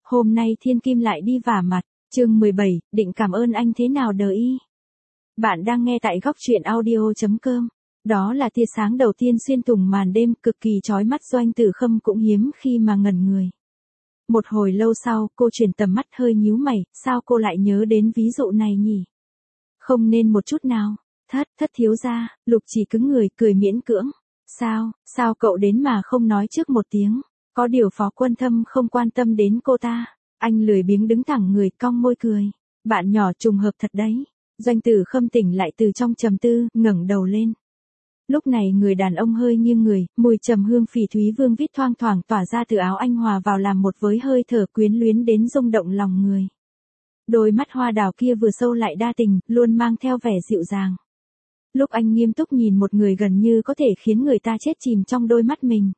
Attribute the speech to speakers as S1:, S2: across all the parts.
S1: Hôm nay Thiên Kim lại đi vả mặt, chương 17, định cảm ơn anh thế nào đời y. Bạn đang nghe tại góc truyện audio.com. Đó là tia sáng đầu tiên xuyên thủng màn đêm cực kỳ chói mắt. Doanh Tử Khâm cũng hiếm khi mà ngẩn người. Một hồi lâu sau, cô chuyển tầm mắt hơi nhíu mày, sao cô lại nhớ đến ví dụ này nhỉ? Không nên một chút nào. Thất thiếu gia, Lục Chỉ cứng người, cười miễn cưỡng. Sao cậu đến mà không nói trước một tiếng? Có điều Phó Quân Thâm không quan tâm đến cô ta. Anh lười biếng đứng thẳng người, cong môi cười. Bạn nhỏ trùng hợp thật đấy. Doanh Tử Khâm tỉnh lại từ trong trầm tư, ngẩng đầu lên. Lúc này người đàn ông hơi nghiêng người, mùi trầm hương phỉ thúy vương vít thoang thoảng tỏa ra từ áo anh hòa vào làm một với hơi thở quyến luyến đến rung động lòng người. Đôi mắt hoa đào kia vừa sâu lại đa tình, luôn mang theo vẻ dịu dàng. Lúc anh nghiêm túc nhìn một người gần như có thể khiến người ta chết chìm trong đôi mắt mình.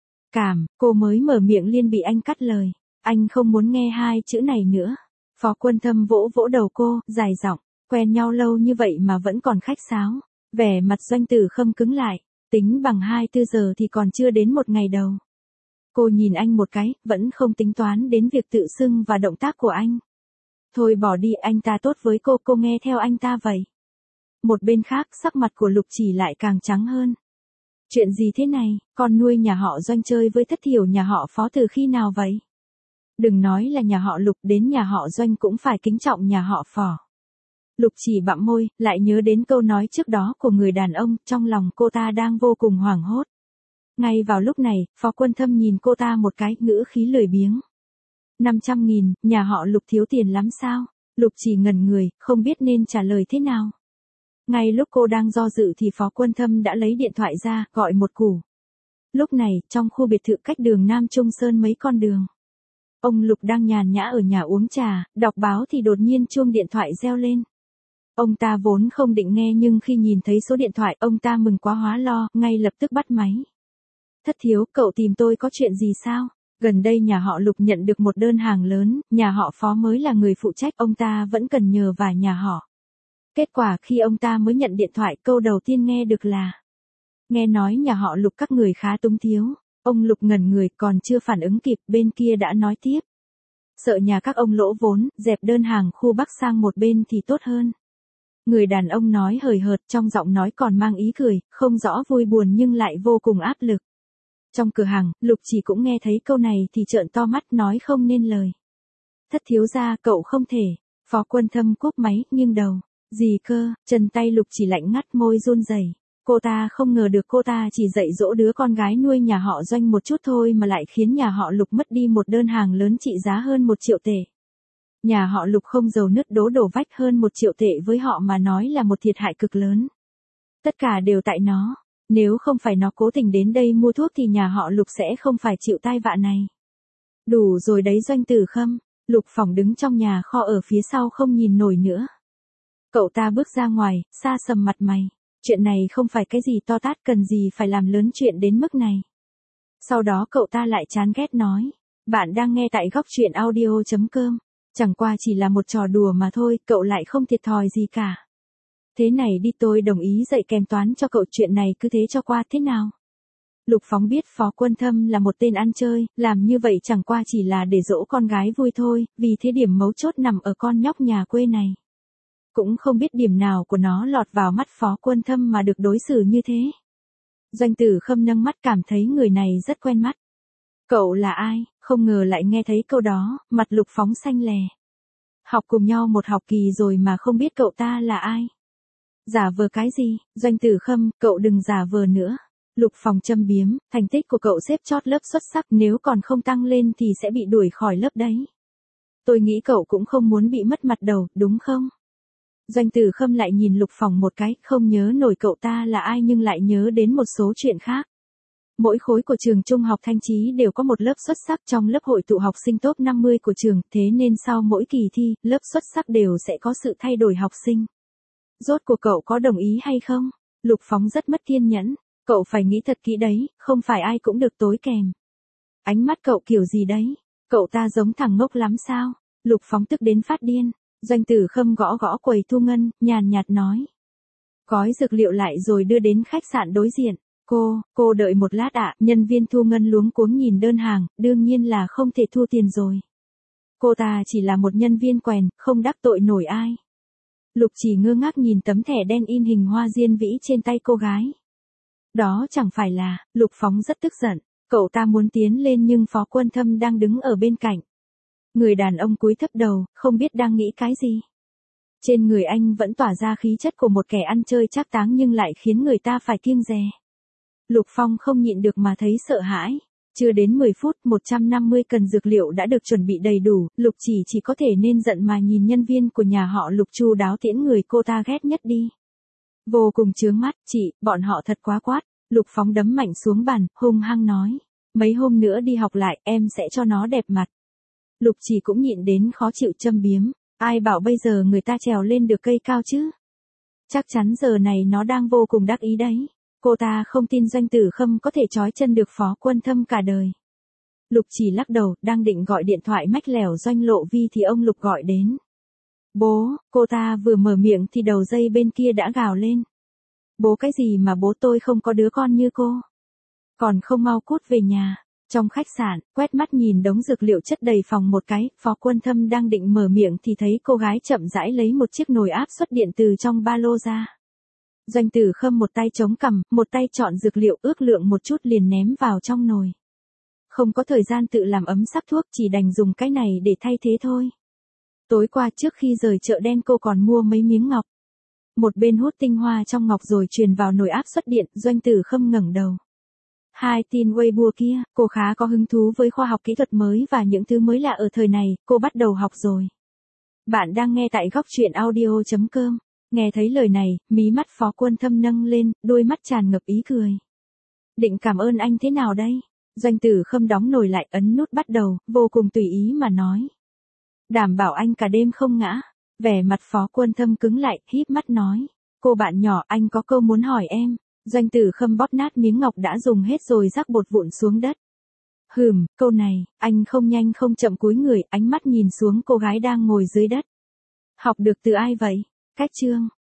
S1: Cô mới mở miệng liền bị anh cắt lời. Anh không muốn nghe hai chữ này nữa. Phó Quân Thâm vỗ vỗ đầu cô, dài giọng, quen nhau lâu như vậy mà vẫn còn khách sáo. Vẻ mặt Doanh Tử Khâm cứng lại, tính bằng 24 giờ thì còn chưa đến một ngày đầu. Cô nhìn anh một cái, vẫn không tính toán đến việc tự xưng và động tác của anh. Thôi bỏ đi, anh ta tốt với cô nghe theo anh ta vậy. Một bên khác, sắc mặt của Lục Chỉ lại càng trắng hơn. Chuyện gì thế này, con nuôi nhà họ Doanh chơi với thất thiểu nhà họ Phó từ khi nào vậy? Đừng nói là nhà họ Lục, đến nhà họ Doanh cũng phải kính trọng nhà họ Phò. Lục Chỉ bặm môi, lại nhớ đến câu nói trước đó của người đàn ông, trong lòng cô ta đang vô cùng hoảng hốt. Ngay vào lúc này, Phó Quân Thâm nhìn cô ta một cái, ngữ khí lười biếng. 500.000, nhà họ Lục thiếu tiền lắm sao? Lục Chỉ ngẩn người, không biết nên trả lời thế nào. Ngay lúc cô đang do dự thì Phó Quân Thâm đã lấy điện thoại ra, gọi một cú. Lúc này, trong khu biệt thự cách đường Nam Trung Sơn mấy con đường. Ông Lục đang nhàn nhã ở nhà uống trà, đọc báo thì đột nhiên chuông điện thoại reo lên. Ông ta vốn không định nghe nhưng khi nhìn thấy số điện thoại, ông ta mừng quá hóa lo, ngay lập tức bắt máy. Thất thiếu, cậu tìm tôi có chuyện gì sao? Gần đây nhà họ Lục nhận được một đơn hàng lớn, nhà họ Phó mới là người phụ trách, ông ta vẫn cần nhờ vài nhà họ. Kết quả khi ông ta mới nhận điện thoại, câu đầu tiên nghe được là: nghe nói nhà họ Lục các người khá túng thiếu. Ông Lục ngẩn người, còn chưa phản ứng kịp, bên kia đã nói tiếp. Sợ nhà các ông lỗ vốn, dẹp đơn hàng khu Bắc sang một bên thì tốt hơn. Người đàn ông nói hời hợt, trong giọng nói còn mang ý cười, không rõ vui buồn nhưng lại vô cùng áp lực. Trong cửa hàng, Lục Chỉ cũng nghe thấy câu này thì trợn to mắt, nói không nên lời. Thất thiếu gia, cậu không thể. Phó Quân Thâm cúp máy, nghiêng đầu. Gì cơ? Chân tay Lục Chỉ lạnh ngắt, môi run rẩy. Cô ta không ngờ được cô ta chỉ dạy dỗ đứa con gái nuôi nhà họ Doanh một chút thôi mà lại khiến nhà họ Lục mất đi một đơn hàng lớn trị giá hơn 1 triệu tệ. Nhà họ Lục không giàu nứt đổ vách, hơn 1 triệu tệ với họ mà nói là một thiệt hại cực lớn. Tất cả đều tại nó. Nếu không phải nó cố tình đến đây mua thuốc thì nhà họ Lục sẽ không phải chịu tai vạ này. Đủ rồi đấy Doanh Tử Khâm. Lục Phỏng đứng trong nhà kho ở phía sau không nhìn nổi nữa. Cậu ta bước ra ngoài, xa sầm mặt mày. Chuyện này không phải cái gì to tát, cần gì phải làm lớn chuyện đến mức này. Sau đó cậu ta lại chán ghét nói. Bạn đang nghe tại góc truyện audio.com. Chẳng qua chỉ là một trò đùa mà thôi, cậu lại không thiệt thòi gì cả. Thế này đi, tôi đồng ý dạy kèm toán cho cậu, chuyện này cứ thế cho qua thế nào? Lục Phóng biết Phó Quân Thâm là một tên ăn chơi, làm như vậy chẳng qua chỉ là để dỗ con gái vui thôi, vì thế điểm mấu chốt nằm ở con nhóc nhà quê này. Cũng không biết điểm nào của nó lọt vào mắt Phó Quân Thâm mà được đối xử như thế. Doanh Tử Khâm nâng mắt, cảm thấy người này rất quen mắt. Cậu là ai? Không ngờ lại nghe thấy câu đó, mặt Lục Phóng xanh lè. Học cùng nhau một học kỳ rồi mà không biết cậu ta là ai? Giả vờ cái gì? Doanh Tử Khâm, cậu đừng giả vờ nữa. Lục Phóng châm biếm, thành tích của cậu xếp chót lớp xuất sắc, nếu còn không tăng lên thì sẽ bị đuổi khỏi lớp đấy. Tôi nghĩ cậu cũng không muốn bị mất mặt đầu, đúng không? Doanh Tử Khâm lại nhìn Lục Phỏng một cái, không nhớ nổi cậu ta là ai nhưng lại nhớ đến một số chuyện khác. Mỗi khối của trường trung học Thanh Chí đều có một lớp xuất sắc trong lớp hội tụ học sinh top 50 của trường, thế nên sau mỗi kỳ thi, lớp xuất sắc đều sẽ có sự thay đổi học sinh. Rốt cuộc cậu có đồng ý hay không? Lục Phóng rất mất kiên nhẫn. Cậu phải nghĩ thật kỹ đấy, không phải ai cũng được tối kèm. Ánh mắt cậu kiểu gì đấy? Cậu ta giống thằng ngốc lắm sao? Lục Phóng tức đến phát điên. Doanh Tử Khâm gõ gõ quầy thu ngân, nhàn nhạt nói. Gói dược liệu lại rồi đưa đến khách sạn đối diện. Cô đợi một lát ạ. Nhân viên thu ngân luống cuống nhìn đơn hàng, đương nhiên là không thể thu tiền rồi. Cô ta chỉ là một nhân viên quèn, không đắc tội nổi ai. Lục Chỉ ngơ ngác nhìn tấm thẻ đen in hình hoa diên vĩ trên tay cô gái. Đó chẳng phải là, Lục Phóng rất tức giận, cậu ta muốn tiến lên nhưng Phó Quân Thâm đang đứng ở bên cạnh. Người đàn ông cúi thấp đầu, không biết đang nghĩ cái gì. Trên người anh vẫn tỏa ra khí chất của một kẻ ăn chơi trác táng nhưng lại khiến người ta phải kiêng dè. Lục Phong không nhịn được mà thấy sợ hãi. Chưa đến 10 phút, 150 cần dược liệu đã được chuẩn bị đầy đủ, Lục chỉ có thể nên giận mà nhìn nhân viên của nhà họ Lục chu đáo tiễn người cô ta ghét nhất đi. Vô cùng chướng mắt, chị, bọn họ thật quá quát. Lục Phóng đấm mạnh xuống bàn, hung hăng nói. Mấy hôm nữa đi học lại, em sẽ cho nó đẹp mặt. Lục Chỉ cũng nhịn đến khó chịu châm biếm. Ai bảo bây giờ người ta trèo lên được cây cao chứ? Chắc chắn giờ này nó đang vô cùng đắc ý đấy. Cô ta không tin Doanh Tử Khâm có thể trói chân được Phó Quân Thâm cả đời. Lục Chỉ lắc đầu, đang định gọi điện thoại mách lẻo Doanh Lộ Vi thì ông Lục gọi đến. Bố, cô ta vừa mở miệng thì đầu dây bên kia đã gào lên. Bố cái gì mà bố tôi không có đứa con như cô? Còn không mau cút về nhà. Trong khách sạn, quét mắt nhìn đống dược liệu chất đầy phòng một cái, Phó Quân Thâm đang định mở miệng thì thấy cô gái chậm rãi lấy một chiếc nồi áp suất điện từ trong ba lô ra. Doanh Tử Khâm một tay chống cằm, một tay chọn dược liệu ước lượng một chút liền ném vào trong nồi. Không có thời gian tự làm ấm sắc thuốc, chỉ đành dùng cái này để thay thế thôi. Tối qua trước khi rời chợ đen cô còn mua mấy miếng ngọc. Một bên hút tinh hoa trong ngọc rồi truyền vào nồi áp suất điện, Doanh Tử Khâm ngẩng đầu. Hai tin Weibo kia, cô khá có hứng thú với khoa học kỹ thuật mới và những thứ mới lạ ở thời này, cô bắt đầu học rồi. Bạn đang nghe tại góc truyện audio.com. Nghe thấy lời này, mí mắt Phó Quân Thâm nâng lên, đôi mắt tràn ngập ý cười. Định cảm ơn anh thế nào đây? Doanh Tử Khâm đóng nồi lại, ấn nút bắt đầu, vô cùng tùy ý mà nói. Đảm bảo anh cả đêm không ngã. Vẻ mặt Phó Quân Thâm cứng lại, híp mắt nói. Cô bạn nhỏ, anh có câu muốn hỏi em. Doanh Tử Khâm bóp nát miếng ngọc đã dùng hết rồi rắc bột vụn xuống đất. Câu này, anh không nhanh không chậm cúi người, ánh mắt nhìn xuống cô gái đang ngồi dưới đất. Học được từ ai vậy? Cách chương.